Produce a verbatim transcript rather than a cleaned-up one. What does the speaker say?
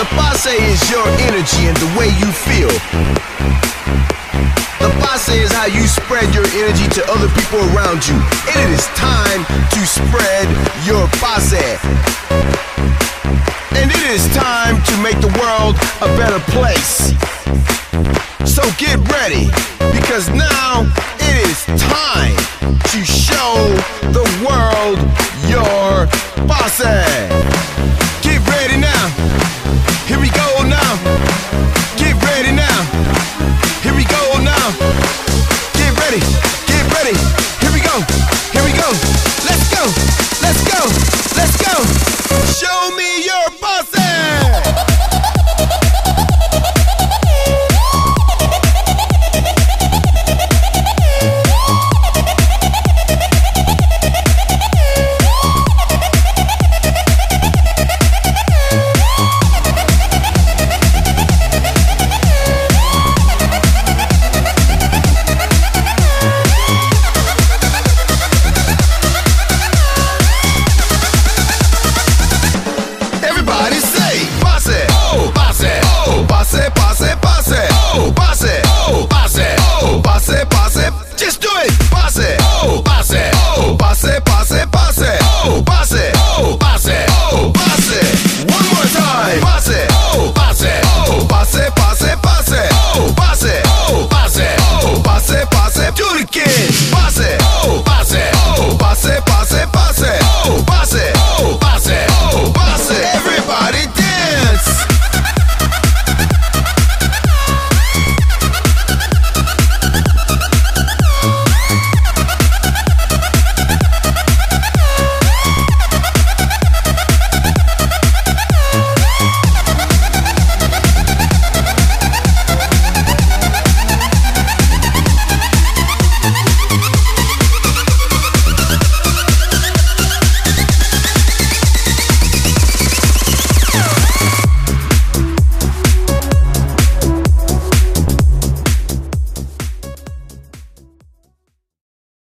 The passe is your energy and the way you feel. The passe is how you spread your energy to other people around you. And it is time to spread your passe. And it is time to make the world a better place. So get ready, because now it is time to show the world your passe.